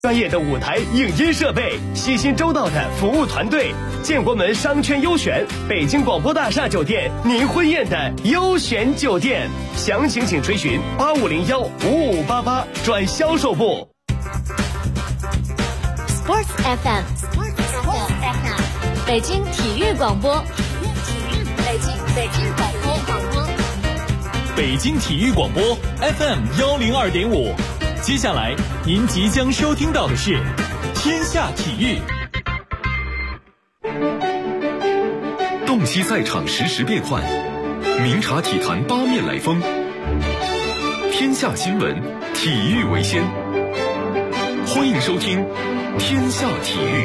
专业的舞台影音设备，细心周到的服务团队，建国门商圈优选，北京广播大厦酒店，您婚宴的优选酒店。详情请垂询85015588转销售部。 Sports FM， 北京体育广播，北京广播， 北京体育广播 FM102.5。接下来您即将收听到的是天下体育。 洞悉赛场实时变幻，明察体坛八面来风。天下新闻，体育为先。欢迎收听天下体育。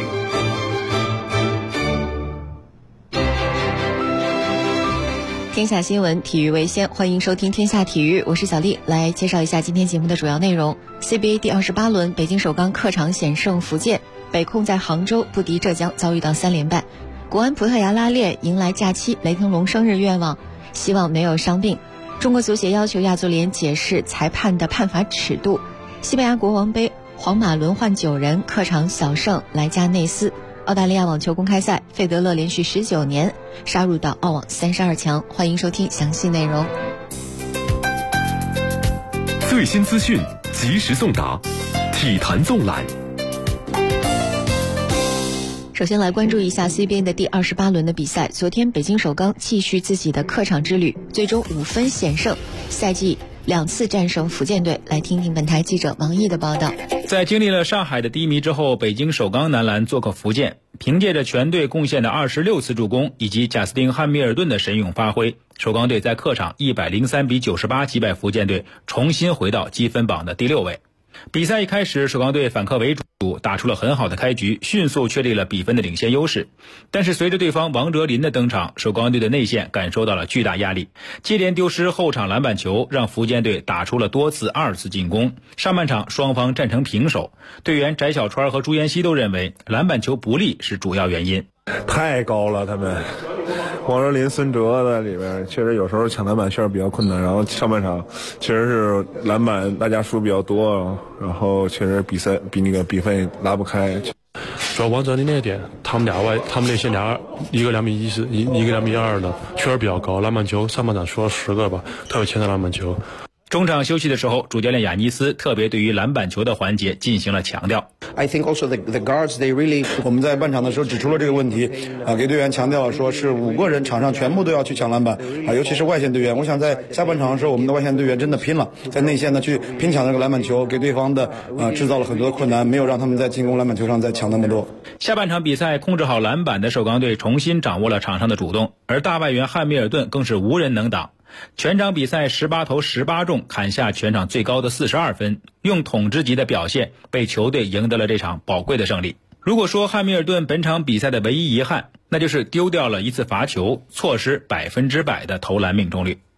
天下新闻，体育为先，欢迎收听天下体育，我是小丽，来介绍一下今天节目的主要内容。CBA 第28轮，北京首钢客场险胜福建，北控在杭州不敌浙江，遭遇到3连败。国安葡萄牙拉练，迎来假期，雷腾龙生日愿望，希望没有伤病。中国足协要求亚足联解释裁判的判罚尺度。西班牙国王杯，皇马轮换9人，客场小胜莱加内斯。澳大利亚网球公开赛，费德勒连续19年杀入到澳网32强。欢迎收听详细内容。 最新资讯，及时送达，体坛纵览。 首先来关注一下 CBA 的第28轮的比赛。昨天北京首钢继续自己的客场之旅，最终5分险胜，赛季2次战胜福建队。来听听本台记者王毅的报道。 在经历了上海的低迷之后，北京首钢男篮做客福建，凭借着全队贡献的26次助攻以及贾斯汀·汉密尔顿的神勇发挥，首钢队在客场103比98击败福建队，重新回到积分榜的第6位。比赛一开始，首钢队反客为主，打出了很好的开局，迅速确立了比分的领先优势。但是随着对方王哲林的登场，首钢队的内线感受到了巨大压力，接连丢失后场篮板球，让福建队打出了多次2次进攻。上半场双方战成平手，队员翟小川和朱彦西都认为篮板球不利是主要原因。 太高了，他们王哲林、孙哲在里边，确实有时候抢篮板确实比较困难。然后上半场确实是篮板大家输比较多，然后确实比赛比那个比分拉不开。 主要王哲林那点，他们那些俩，一个2.14米，一个2.2米的，确实比较高。篮板球上半场输了10个吧，特别前的篮板球。 中场休息的时候，主教练雅尼斯特别对于篮板球的环节进行了强调。 I think also the guards they really 我们在半场的时候指出了这个问题给队员强调说是5个人场上全部都要去抢篮板尤其是外线队员。我想在下半场的时候，我们的外线队员真的拼了，在内线呢去拼抢那个篮板球，给对方的制造了很多困难，没有让他们在进攻篮板球上再抢那么多。 下半场比赛控制好篮板的首钢队重新掌握了场上的主动，而大外援汉密尔顿更是无人能挡。全场比赛18投18中，砍下全场最高的42分，用统治级的表现被球队赢得了这场宝贵的胜利。如果说汉密尔顿本场比赛的唯一遗憾，那就是丢掉了1次罚球，错失100%的投篮命中率。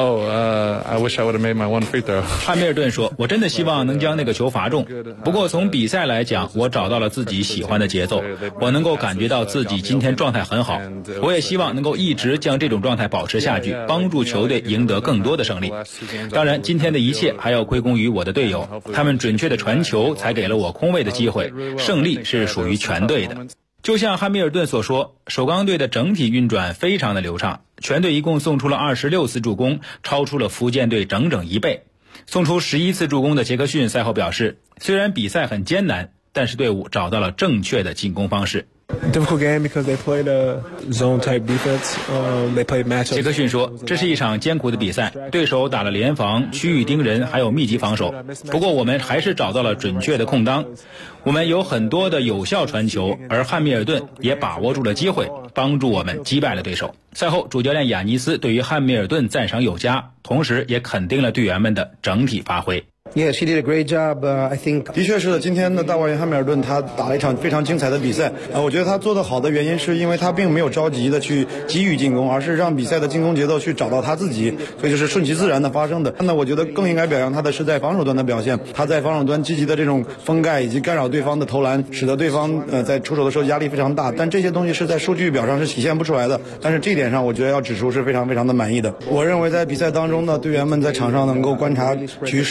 I wish I would have made my one free throw. 汉密尔顿说，我真的希望能将那个球罚中，不过从比赛来讲，我找到了自己喜欢的节奏，我能够感觉到自己今天状态很好，我也希望能够一直将这种状态保持下去，帮助球队赢得更多的胜利。当然今天的一切还要归功于我的队友，他们准确的传球才给了我空位的机会，胜利是属于全队的。就像汉密尔顿所说，首钢队的整体运转非常的流畅，全队一共送出了26次助攻，超出了福建队整整1倍。送出11次助攻的杰克逊赛后表示，虽然比赛很艰难，但是队伍找到了正确的进攻方式。 Difficult game because they played a zone type defense. They played matchups. 杰克逊说，这是一场艰苦的比赛，对手打了联防、区域盯人，还有密集防守。不过我们还是找到了准确的空当，我们有很多的有效传球，而汉密尔顿也把握住了机会，帮助我们击败了对手。赛后，主教练雅尼斯对于汉密尔顿赞赏有加，同时也肯定了队员们的整体发挥。 Yes, he did a great job. I think 的确是的，今天的大外援汉密尔顿他打了一场非常精彩的比赛。我觉得他做得好的原因是因为他并没有着急的去急于进攻，而是让比赛的进攻节奏去找到他自己，所以就是顺其自然的发生的。那我觉得更应该表扬他的是在防守端的表现，他在防守端积极的这种封盖以及干扰对方的投篮，使得对方在出手的时候压力非常大。但这些东西是在数据表上是体现不出来的，但是这一点上我觉得要指出是非常非常的满意的。我认为在比赛当中呢，队员们在场上能够观察局势，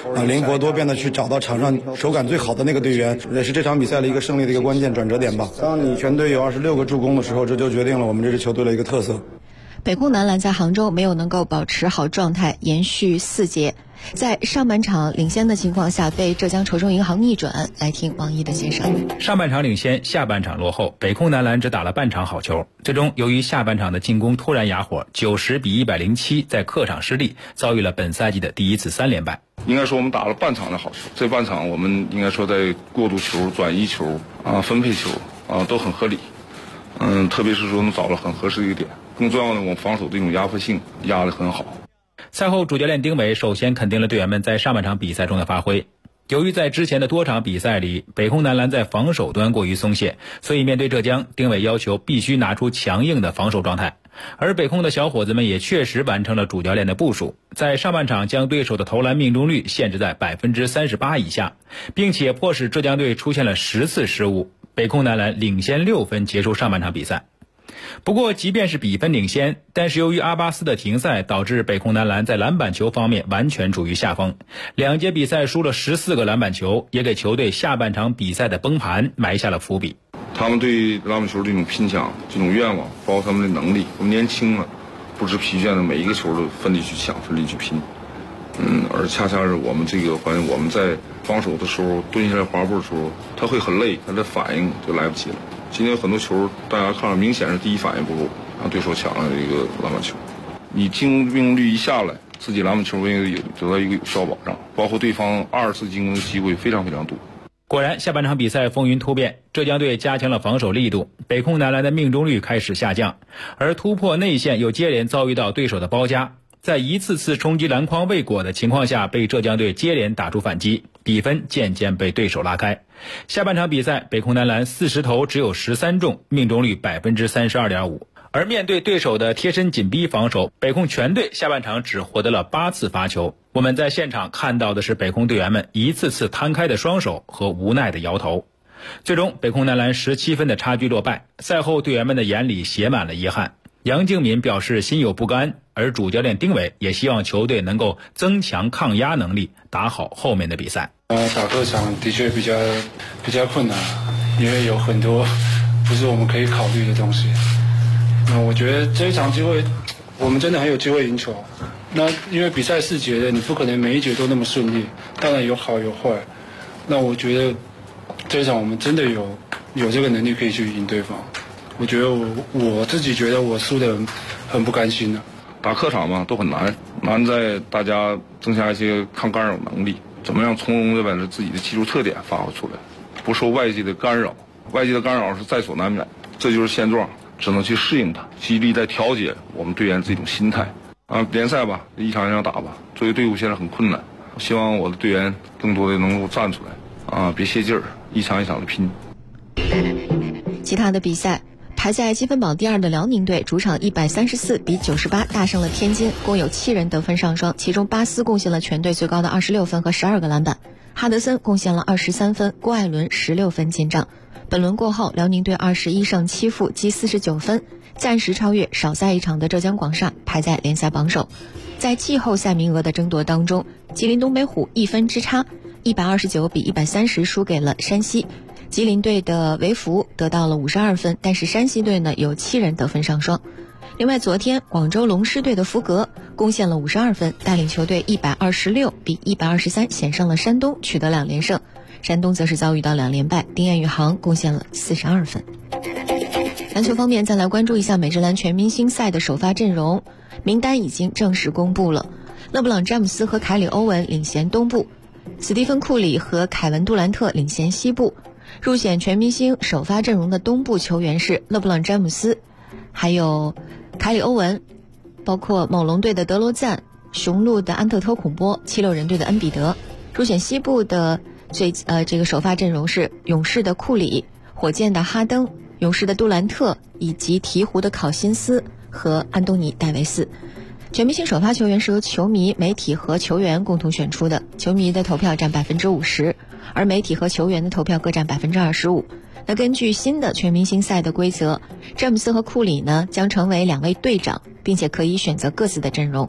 灵活多变的去找到场上手感最好的那个队员，也是这场比赛的一个胜利的一个关键转折点吧。当你全队有26个助攻的时候，这就决定了我们这支球队的一个特色。 北控男篮在杭州没有能够保持好状态，延续4节，在上半场领先的情况下被浙江筹州银行逆转。来听王毅的介绍。 上半场领先，下半场落后，北控男篮只打了半场好球，最终由于下半场的进攻突然哑火，90比107在客场失利，遭遇了本赛季的第一次3连败。 应该说我们打了半场的好球，这半场我们应该说在过渡球、转移球分配球都很合理，特别是说能找到很合适的一个点。更重要的，我们防守这种压迫性压得很好。 赛后主教练丁伟首先肯定了队员们在上半场比赛中的发挥。由于在之前的多场比赛里，北控男篮在防守端过于松懈，所以面对浙江，丁伟要求必须拿出强硬的防守状态。而北控的小伙子们也确实完成了主教练的部署，在上半场将对手的投篮命中率限制在 38% 以下，并且迫使浙江队出现了10次失误，北控男篮领先6分结束上半场比赛。不过即便是比分领先，但是由于阿巴斯的停赛，导致北控男篮在篮板球方面完全处于下风，2节比赛输了14个篮板球，也给球队下半场比赛的崩盘埋下了伏笔。 他们对篮板球这种拼抢、这种愿望，包括他们的能力，我们年轻了，不知疲倦的每一个球都奋力去抢、奋力去拼。而恰恰是我们这个环节，我们在防守的时候蹲下来滑步的时候，他会很累，他的反应就来不及了。今天有很多球，大家看了明显是第一反应不够，让对手抢了一个篮板球。你进攻命中率一下来，自己篮板球也得到一个有效保障，包括对方2次进攻的机会非常非常多。 果然，下半场比赛风云突变，浙江队加强了防守力度，北控男篮的命中率开始下降，而突破内线又接连遭遇到对手的包夹，在一次次冲击篮筐未果的情况下，被浙江队接连打出反击，比分渐渐被对手拉开。下半场比赛，北控男篮40投只有13中，命中率 32.5%。而面对对手的贴身紧逼防守，北控全队下半场只获得了8次罚球。我们在现场看到的是北控队员们一次次摊开的双手和无奈的摇头。最终，北控男篮17分的差距落败。赛后，队员们的眼里写满了遗憾。杨敬敏表示心有不甘，而主教练丁伟也希望球队能够增强抗压能力，打好后面的比赛。 打客场的确比较困难，因为有很多不是我们可以考虑的东西。那我觉得这一场机会，我们真的很有机会赢球。那因为比赛4节的，你不可能每一节都那么顺利，当然有好有坏。那我觉得这一场我们真的有这个能力可以去赢对方。我觉得我自己觉得我输得很不甘心的。 打客场嘛都很难，难在大家增加一些抗干扰能力，怎么样从容地把自己的技术特点发挥出来，不受外界的干扰。外界的干扰是在所难免，这就是现状，只能去适应它，极力在调节我们队员这种心态。联赛吧，一场一场打吧。作为队伍现在很困难，希望我的队员更多的能够站出来，别泄劲儿，一场一场的拼。 其他的比赛，排在积分榜第2的辽宁队主场134比98大胜了天津，共有7人得分上双，其中巴斯贡献了全队最高的26分和12个篮板，哈德森贡献了23分，郭艾伦16分进账。本轮过后，辽宁队21胜7负，积49分，暂时超越少赛一场的浙江广厦，排在联赛榜首。在季后赛名额的争夺当中，吉林东北虎1分之差，129比130输给了山西。吉林队的维福得到了52分，但是山西队呢有7人得分上双。另外，昨天广州龙狮队的福格贡献了52分，带领球队126比123险胜了山东，取得2连胜。山东则是遭遇到2连败，丁彦雨航贡献了42分。篮球方面，再来关注一下美职篮全明星赛的首发阵容，名单已经正式公布了。勒布朗·詹姆斯和凯里·欧文领衔东部，斯蒂芬·库里和凯文·杜兰特领衔西部。入选全明星首发阵容的东部球员是勒布朗·詹姆斯，还有凯里·欧文，包括猛龙队的德罗赞、雄鹿的安特托孔波、76人队的恩比德。入选西部的这个首发阵容是勇士的库里、火箭的哈登、勇士的杜兰特以及鹈鹕的考辛斯和安东尼·戴维斯。全明星首发球员是由球迷、媒体和球员共同选出的，球迷的投票占 50%， 而媒体和球员的投票各占 25%。 那根据新的全明星赛的规则，詹姆斯和库里呢将成为2位队长，并且可以选择各自的阵容。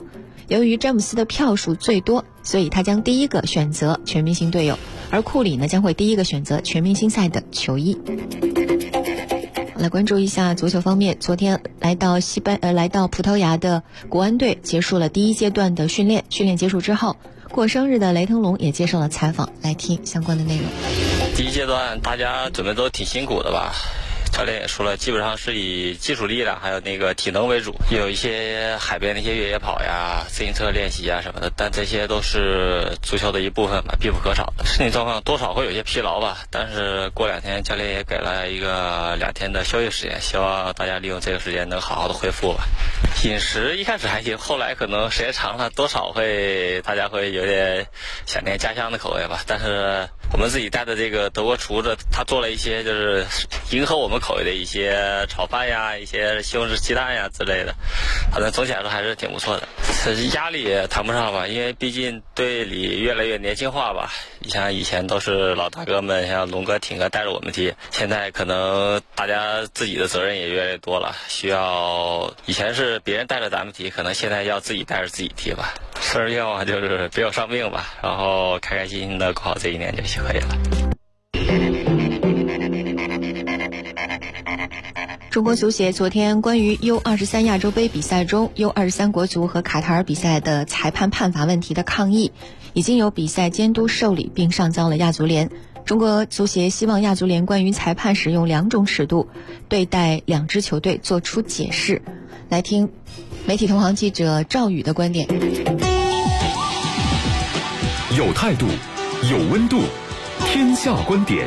由于詹姆斯的票数最多，所以他将第一个选择全明星队友，而库里呢将会第一个选择全明星赛的球衣。来关注一下足球方面，昨天来到葡萄牙的国安队结束了第一阶段的训练结束之后，过生日的雷腾龙也接受了采访，来听相关的内容。 第一阶段大家准备都挺辛苦的吧，教练也说了，基本上是以基础力量还有那个体能为主，有一些海边的一些越野跑呀、自行车练习啊什么的，但这些都是足球的一部分吧，必不可少的。身体状况多少会有些疲劳吧，但是过2天教练也给了一个2天的休息时间，希望大家利用这个时间能好好的恢复吧。饮食一开始还行，后来可能时间长了，多少大家会有点想念家乡的口味吧。但是我们自己带的这个德国厨子，他做了一些就是迎合我们口味的一些炒饭呀、一些西红柿鸡蛋呀之类的，反正总体来说还是挺不错的。压力也谈不上吧，因为毕竟队里越来越年轻化吧。你像以前都是老大哥们，像龙哥、挺哥带着我们踢，现在可能大家自己的责任也越来越多了，需要以前是别人带着咱们踢，可能现在要自己带着自己踢吧。生日愿望就是别有伤病吧，然后开开心心的过好这一年就可以了。 中国足协昨天关于 U23 亚洲杯比赛中 U23 国足和卡塔尔比赛的裁判判罚问题的抗议，已经由比赛监督受理并上交了亚足联。中国足协希望亚足联关于裁判使用2种尺度对待2支球队做出解释。来听媒体同行记者赵宇的观点。 有态度，有温度，天下观点。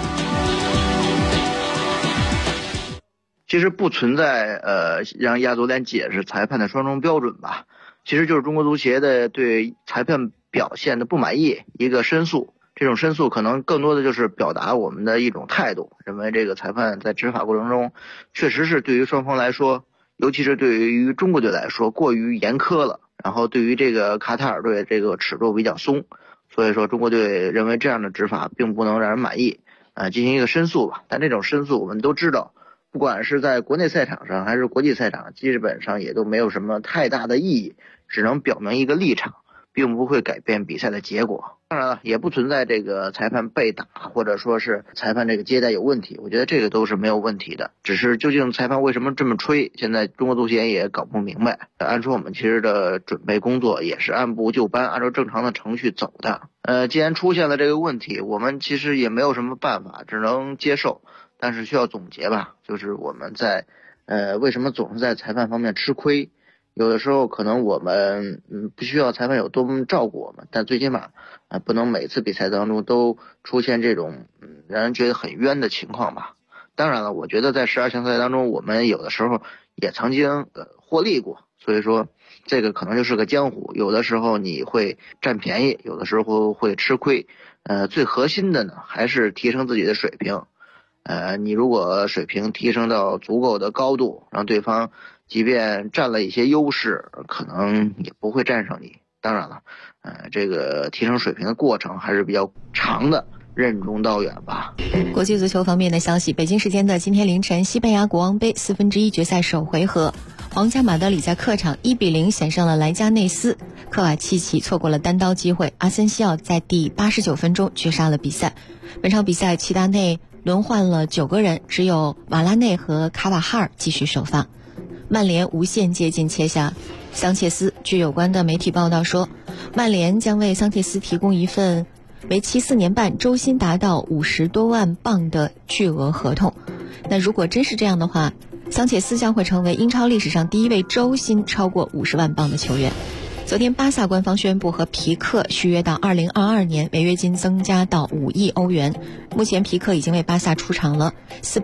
其实不存在让亚足联解释裁判的双重标准吧，其实就是中国足协的对裁判表现的不满意，一个申诉。这种申诉可能更多的就是表达我们的一种态度，认为这个裁判在执法过程中确实是对于双方来说，尤其是对于中国队来说过于严苛了，然后对于这个卡塔尔队这个尺度比较松，所以说中国队认为这样的执法并不能让人满意，进行一个申诉吧。但这种申诉我们都知道，不管是在国内赛场上还是国际赛场，基本上也都没有什么太大的意义，只能表明一个立场，并不会改变比赛的结果。当然了，也不存在这个裁判被打或者说是裁判这个接待有问题，我觉得这个都是没有问题的，只是究竟裁判为什么这么吹，现在中国足协也搞不明白。按说我们其实的准备工作也是按部就班，按照正常的程序走的。既然出现了这个问题，我们其实也没有什么办法，只能接受，但是需要总结吧，就是我们在为什么总是在裁判方面吃亏，有的时候可能我们不需要裁判有多么照顾我们，但最起码不能每次比赛当中都出现这种让人觉得很冤的情况吧。当然了，我觉得在12强赛当中我们有的时候也曾经获利过，所以说这个可能就是个江湖，有的时候你会占便宜，有的时候会吃亏。最核心的呢还是提升自己的水平。你如果水平提升到足够的高度，让对方即便占了一些优势，可能也不会战胜你。当然了，这个提升水平的过程还是比较长的，任重道远吧。 国际足球方面的消息，北京时间的今天凌晨，西班牙国王杯1/4决赛首回合，皇家马德里在客场1-0险胜了莱加内斯，科瓦契奇错过了单刀机会，阿森西奥在第89分钟绝杀了比赛。本场比赛齐达内轮换了9个人，只有瓦拉内和卡瓦哈尔继续首发。曼联无限接近切下桑切斯。据有关的媒体报道说，曼联将为桑切斯提供一份为期4年半、周薪达到50多万镑的巨额合同。那如果真是这样的话，桑切斯将会成为英超历史上第一位周薪超过50万镑的球员。昨天巴萨官方宣布和皮克续约到2022年，违约金增加到5亿欧元。目前皮克已经为巴萨出场了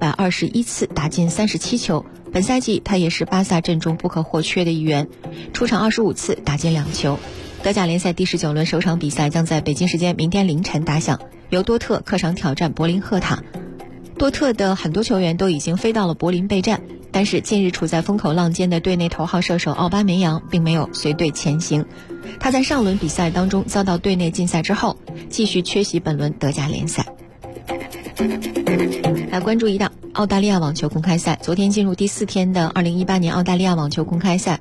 421次，打进37球。本赛季他也是巴萨阵中不可或缺的一员，出场25次，打进2球。德甲联赛第19轮首场比赛将在北京时间明天凌晨打响，由多特客场挑战柏林赫塔。多特的很多球员都已经飞到了柏林备战，但是近日处在风口浪尖的队内头号射手奥巴梅扬并没有随队前行。他在上轮比赛当中遭到队内禁赛之后，继续缺席本轮德甲联赛。来关注一档澳大利亚网球公开赛，昨天进入第4天的2018年澳大利亚网球公开赛，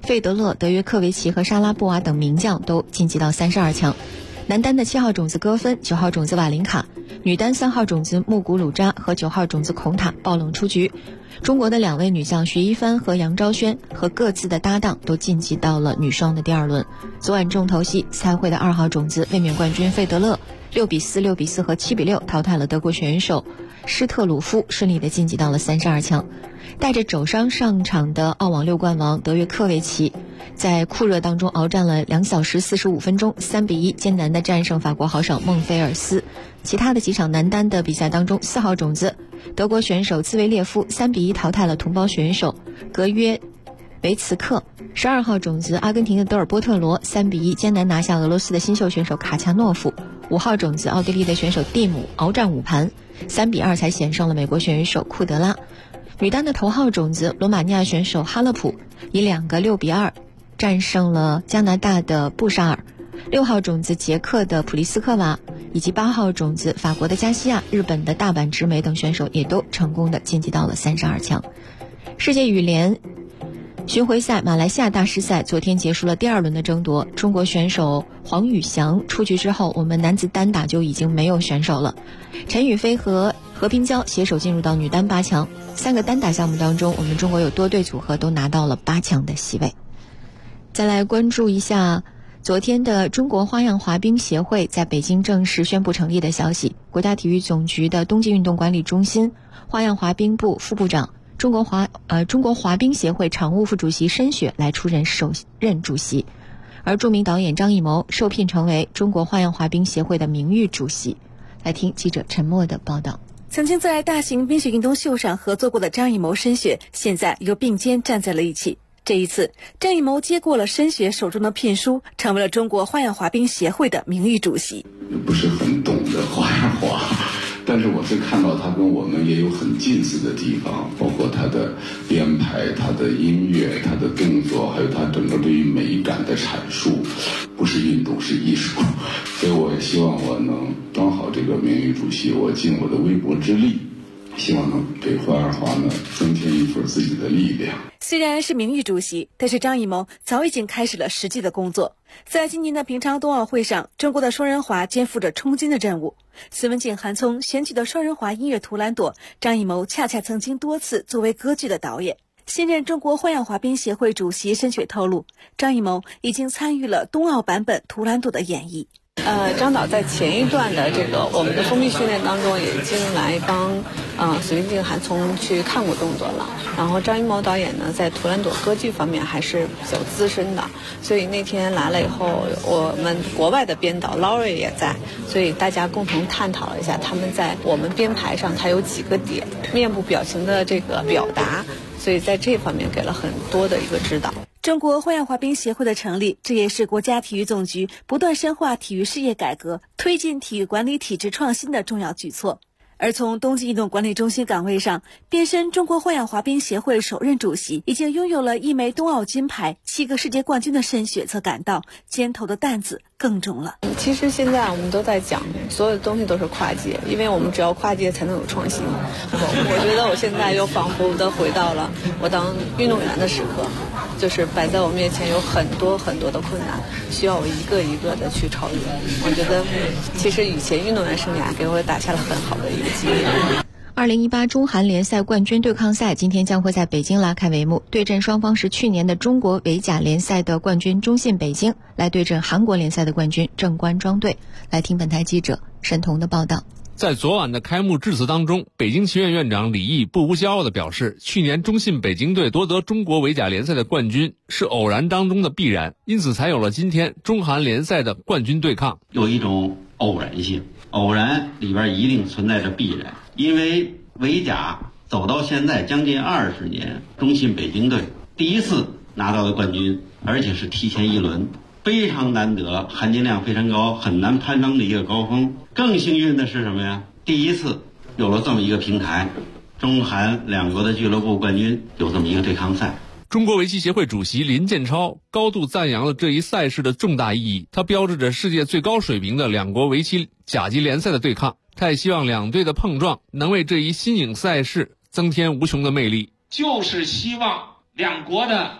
费德勒、德约科维奇和莎拉波娃等名将都晋级到32强。男单的7号种子戈芬、9号种子瓦林卡，女单3号种子穆古鲁扎和9号种子孔塔爆冷出局。中国的2位女将徐一帆和杨昭轩和各自的搭档都晋级到了女双的第2轮。昨晚重头戏，赛会的2号种子卫冕冠军费德勒6比4、6比4和7比6淘汰了德国选手施特鲁夫，顺利的晋级到了32强。带着肘伤上场的澳网6冠王德约科维奇在酷热当中鏖战了2小时45分钟，3比1艰难的战胜法国好手孟菲尔斯。其他的几场男单的比赛当中，4号种子德国选手兹维列夫3比1淘汰了同胞选手格约维茨克，12号种子阿根廷的德尔波特罗3比1艰难拿下俄罗斯的新秀选手卡恰诺夫，5号种子奥地利的选手蒂姆鏖战5盘，3比2才险胜了美国选手库德拉。女单的头号种子罗马尼亚选手哈勒普以2个6比2战胜了加拿大的布沙尔，6号种子捷克的普利斯科娃以及8号种子法国的加西亚、日本的大阪直美等选手也都成功的晋级到了32强。世界羽联巡回赛马来西亚大师赛昨天结束了第2轮的争夺，中国选手黄宇翔出局之后，我们男子单打就已经没有选手了。陈雨菲和何冰娇携手进入到女单8强，3个单打项目当中，我们中国有多对组合都拿到了8强的席位。再来关注一下昨天的中国花样滑冰协会在北京正式宣布成立的消息，国家体育总局的冬季运动管理中心花样滑冰部副部长中国滑冰协会常务副主席申雪来出任首任主席，而著名导演张艺谋受聘成为中国花样滑冰协会的名誉主席。来听记者陈默的报道。 曾经在大型冰雪运动秀上合作过的张艺谋、申雪，现在又并肩站在了一起。这一次，张艺谋接过了申雪手中的聘书，成为了中国花样滑冰协会的名誉主席。 不是很懂得花样滑，但是我是看到他跟我们也有很近似的地方，包括他的编排、他的音乐、他的动作，还有他整个对于美感的阐述，不是运动，是艺术。所以我也希望我能当好这个名誉主席，我尽我的微薄之力，希望能给花样滑呢增添一份自己的力量。 虽然是名誉主席，但是张艺谋早已经开始了实际的工作。在今年的平昌冬奥会上，中国的双人滑肩负着冲金的任务。孙文静、韩聪选取的双人滑音乐《图兰朵》，张艺谋恰恰曾经多次作为歌剧的导演。现任中国花样滑冰协会主席申雪透露，张艺谋已经参与了冬奥版本《图兰朵》的演绎。 张导在前一段的这个我们的封闭训练当中，也已经来帮孙文静、韩聪去看过动作了。然后张艺谋导演呢，在图兰朵歌剧方面还是比较资深的，所以那天来了以后，我们国外的编导 Laurie 也在，所以大家共同探讨了一下他们在我们编排上它有几个点，面部表情的这个表达，所以在这方面给了很多的一个指导。 中国花样滑冰协会的成立，这也是国家体育总局不断深化体育事业改革、推进体育管理体制创新的重要举措。而从冬季运动管理中心岗位上变身中国花样滑冰协会首任主席，已经拥有了1枚冬奥金牌、7个世界冠军的申雪，则感到肩头的担子更重了。 其实现在我们都在讲，所有的东西都是跨界，因为我们只要跨界才能有创新。我觉得我现在又仿佛的回到了我当运动员的时刻，就是摆在我面前有很多很多的困难，需要我一个一个的去超越。我觉得其实以前运动员生涯给我打下了很好的一个基业。 2018中韩联赛冠军对抗赛今天将会在北京拉开帷幕，对阵双方是去年的中国围甲联赛的冠军中信北京，来对阵韩国联赛的冠军正关庄队。来听本台记者沈彤的报道。 在昨晚的开幕致辞当中，北京棋院院长李毅不无骄傲地表示，去年中信北京队夺得中国围甲联赛的冠军是偶然当中的必然，因此才有了今天中韩联赛的冠军对抗。 有一种偶然性，偶然里边一定存在着必然，因为围甲走到现在将近20年，中信北京队第一次拿到的冠军，而且是提前一轮，非常难得，含金量非常高，很难攀登的一个高峰。更幸运的是什么呀？第一次有了这么一个平台，中韩两国的俱乐部冠军有这么一个对抗赛。 中国围棋协会主席林建超高度赞扬了这一赛事的重大意义，它标志着世界最高水平的两国围棋甲级联赛的对抗。他也希望两队的碰撞能为这一新颖赛事增添无穷的魅力。 就是希望两国的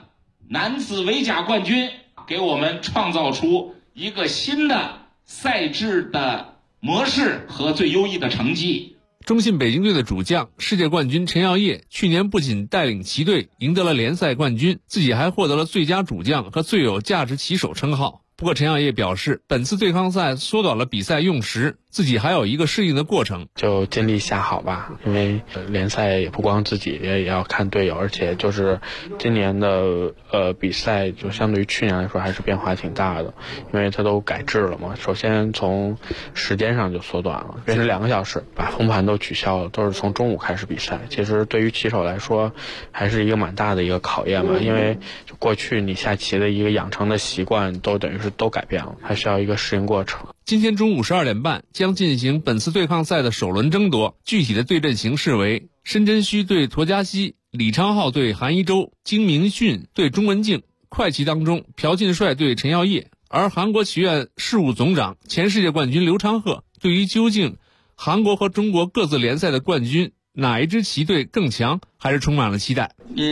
男子围甲冠军，给我们创造出一个新的赛制的模式和最优异的成绩。 中信北京队的主将、世界冠军陈耀烨去年不仅带领旗队赢得了联赛冠军，自己还获得了最佳主将和最有价值棋手称号。不过陈耀烨表示，本次对抗赛缩短了比赛用时，自己还有一个适应的过程， 就尽力下好吧。因为联赛也不光自己，也要看队友，而且就是今年的比赛就相对于去年来说还是变化挺大的，因为它都改制了嘛。首先从时间上就缩短了，变成2个小时，把封盘都取消了，都是从中午开始比赛。其实对于棋手来说还是一个蛮大的一个考验吧，因为就过去你下棋的一个养成的习惯都等于是都改变了，还需要一个适应过程。 今天中午12点半将进行本次对抗赛的首轮争夺，具体的对阵形式为申真虚对沱嘉希，李昌镐对韩一舟，金明训对钟文静。快棋当中，朴进帅对陈耀烨，而韩国棋院事务总长、前世界冠军刘昌赫对于究竟韩国和中国各自联赛的冠军哪一支棋队更强，还是充满了期待。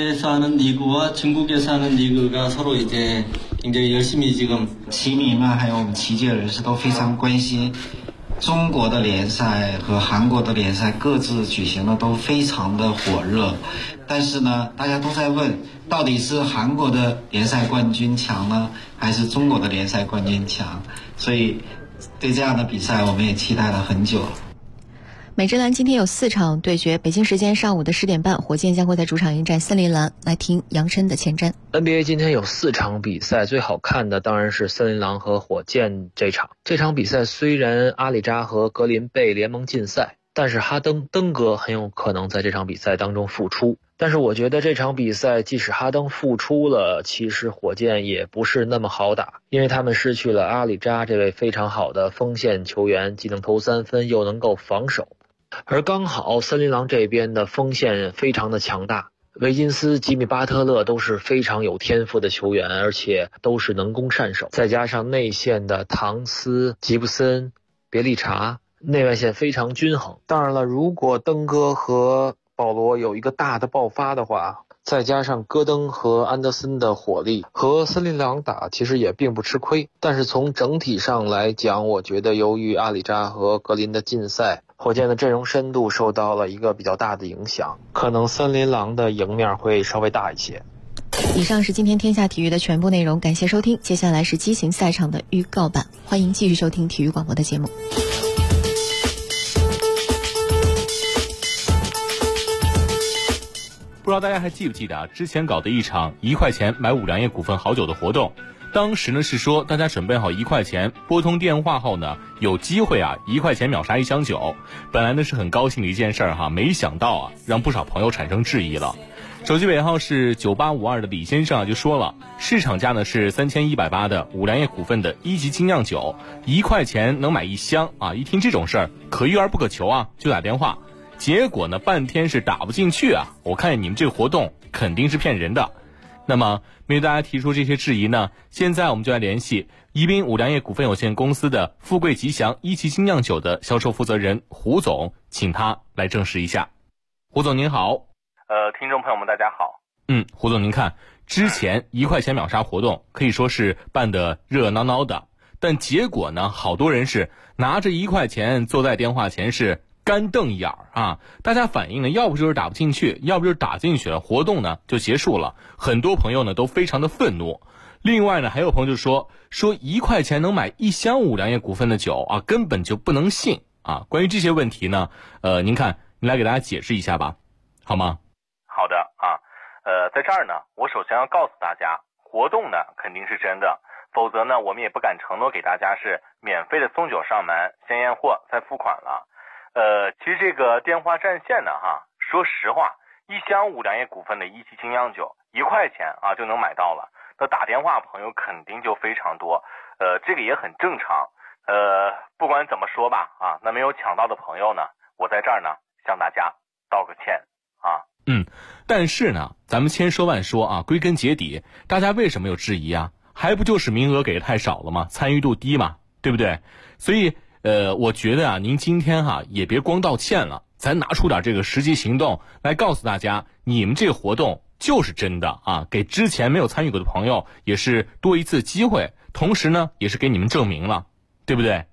棋迷们还有我们棋界人士都非常关心中国的联赛和韩国的联赛各自举行的都非常的火热，但是呢，大家都在问，到底是韩国的联赛冠军强呢，还是中国的联赛冠军强？所以对这样的比赛我们也期待了很久。 美职篮今天有4场对决，北京时间上午的10点半，火箭将会在主场迎战森林狼。来听杨琛的前瞻。 NBA 今天有4场比赛，最好看的当然是森林狼和火箭这场。这场比赛虽然阿里扎和格林被联盟禁赛，但是哈登哥很有可能在这场比赛当中复出。但是我觉得这场比赛即使哈登复出了，其实火箭也不是那么好打，因为他们失去了阿里扎这位非常好的锋线球员，既能投3分又能够防守。而刚好森林狼这边的锋线非常的强大，维金斯、吉米巴特勒都是非常有天赋的球员，而且都是能攻善守，再加上内线的唐斯、吉布森、别利查，内外线非常均衡。当然了，如果登哥和保罗有一个大的爆发的话，再加上戈登和安德森的火力，和森林狼打其实也并不吃亏。但是从整体上来讲，我觉得由于阿里扎和格林的禁赛，火箭的阵容深度受到了一个比较大的影响，可能森林狼的赢面会稍微大一些。 以上是今天天下体育的全部内容，感谢收听。接下来是机型赛场的预告版，欢迎继续收听体育广播的节目。 不知道大家还记不记得之前搞的一场1块钱买五粮液股份好酒的活动，当时呢是说大家准备好1块钱，拨通电话后呢有机会1块钱秒杀1箱酒。本来呢是很高兴的一件事哈，没想到让不少朋友产生质疑了。手机尾号是9852的李先生就说了，市场价呢是3180的五粮液股份的1级精酿酒，1块钱能买1箱一听这种事儿可遇而不可求就打电话。结果呢半天是打不进去我看你们这个活动肯定是骗人的。那么面对大家提出这些质疑呢，现在我们就来联系宜宾五粮液股份有限公司的富贵吉祥1级精酿酒的销售负责人胡总，请他来证实一下。胡总您好。 听众朋友们大家好。 胡总您看，之前1块钱秒杀活动可以说是办得热闹闹的，但结果呢好多人是拿着1块钱坐在电话前是干瞪眼大家反映呢，要不就是打不进去，要不就是打进去了，活动呢就结束了。很多朋友呢都非常的愤怒。另外呢，还有朋友就说1块钱能买1箱五粮液股份的酒根本就不能信关于这些问题呢，您来给大家解释一下吧，好吗？ 好的在这儿呢，我首先要告诉大家，活动呢肯定是真的，否则呢我们也不敢承诺给大家是免费的送酒上门，先验货再付款了。其实这个电话占线呢说实话，1箱五粮液股份的1级精酿酒1块钱就能买到了，那打电话朋友肯定就非常多，这个也很正常。不管怎么说吧那没有抢到的朋友呢，我在这儿呢向大家道个歉但是呢咱们千说万说归根结底大家为什么有质疑还不就是名额给的太少了吗？参与度低嘛，对不对？所以我觉得您今天也别光道歉了，咱拿出点这个实际行动来告诉大家，你们这个活动就是真的啊，给之前没有参与过的朋友也是多一次机会，同时呢也是给你们证明了，对不对？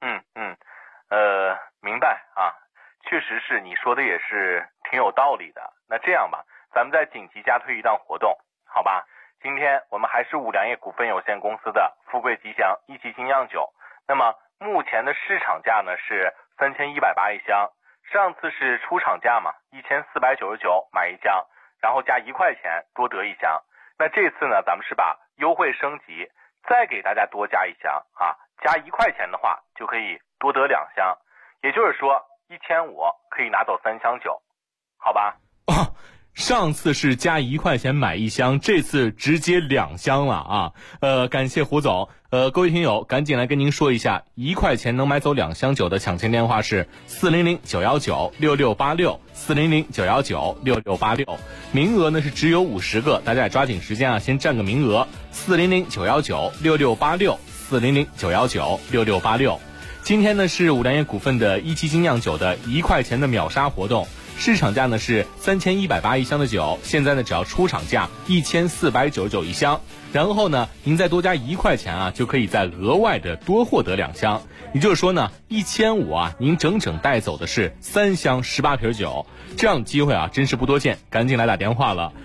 明白啊，确实是你说的也是挺有道理的。那这样吧，咱们再紧急加推一档活动，好吧？今天我们还是五粮液股份有限公司的富贵吉祥一期精酿酒，那么目前的市场价呢是3180一箱，上次是出厂价嘛，1499买一箱，然后加1块钱多得一箱。那这次呢，咱们是把优惠升级，再给大家多加一箱啊，加1块钱的话就可以多得2箱，也就是说1500可以拿走3箱酒，好吧？ 上次是加1块钱买一箱，这次直接2箱了啊！感谢胡总。各位听友，赶紧来跟您说一下，1块钱能买走2箱酒的抢签电话是400-919-6686，400-919-6686。名额呢是只有50个，大家也抓紧时间啊，先占个名额。400-919-6686，400-919-6686。今天呢是五粮液股份的一期精酿酒的1块钱的秒杀活动。市场价呢是3180一箱的酒，现在呢只要出厂价1499一箱，然后呢您再多加1块钱啊，就可以再额外的多获得2箱，也就是说呢1500啊，您整整带走的是3箱18瓶酒，这样的机会啊真是不多见，赶紧来打电话了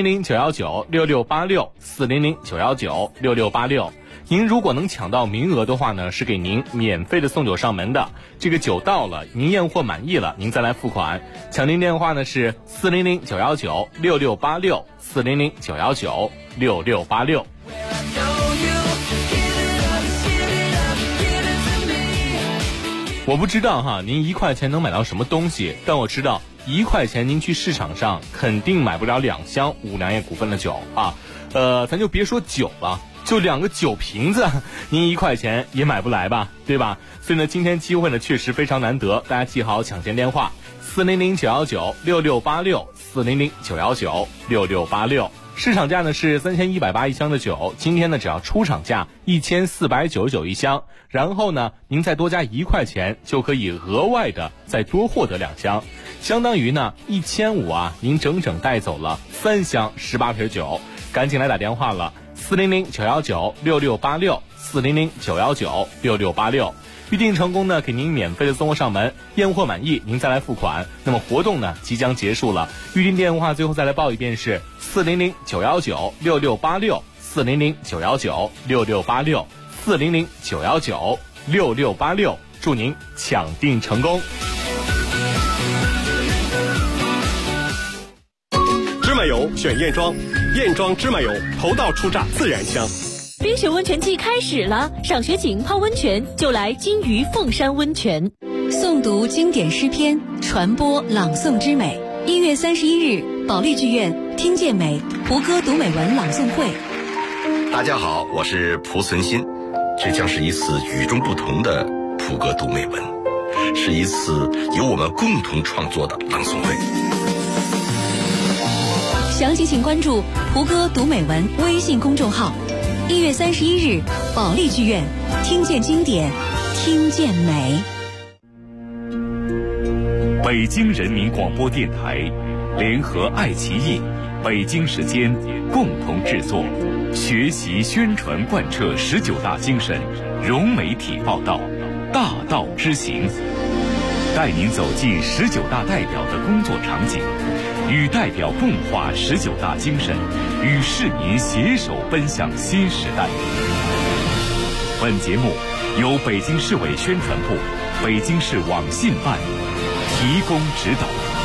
，400-919-6686，400-919-6686。您如果能抢到名额的话呢，是给您免费的送酒上门的。这个酒到了，您验货满意了，您再来付款。抢订电话呢是400-919-6686，400-919-6686。我不知道哈，您1块钱能买到什么东西，但我知道1块钱您去市场上肯定买不了2箱五粮液股份的酒啊。咱就别说酒了，就2个酒瓶子，您1块钱也买不来吧，对吧？所以呢，今天机会呢确实非常难得，大家记好抢签电话：400-919-6686，400-919-6686。市场价呢是3180一箱的酒，今天呢只要出厂价1499一箱，然后呢您再多加1块钱，就可以额外的再多获得2箱，相当于呢1500啊，您整整带走了3箱18瓶酒，赶紧来打电话了。400-919-6686，400-919-6686。预定成功呢，给您免费的送货上门，验货满意您再来付款。那么活动呢即将结束了，预定电话最后再来报一遍是400-919-6686，400-919-6686，400-919-6686，祝您抢订成功。 芝麻油选燕庄，燕庄芝麻油头道初榨自然香。 冰雪温泉季开始了，赏雪景泡温泉就来金鱼凤山温泉。 诵读经典诗篇，传播朗诵之美。1月31日，保利剧院听见美蒲歌读美文朗诵会。 大家好，我是蒲存昕，这将是一次与众不同的蒲歌读美文，是一次由我们共同创作的朗诵会。 详情请关注蒲歌读美文微信公众号。1月31日，保利剧院听见经典，听见美。 北京人民广播电台联合爱奇艺、北京时间共同制作，学习宣传贯彻19大精神，融媒体报道，大道之行，带您走进19大代表的工作场景，与代表共话19大精神，与市民携手奔向新时代。本节目由北京市委宣传部、北京市网信办提供指导。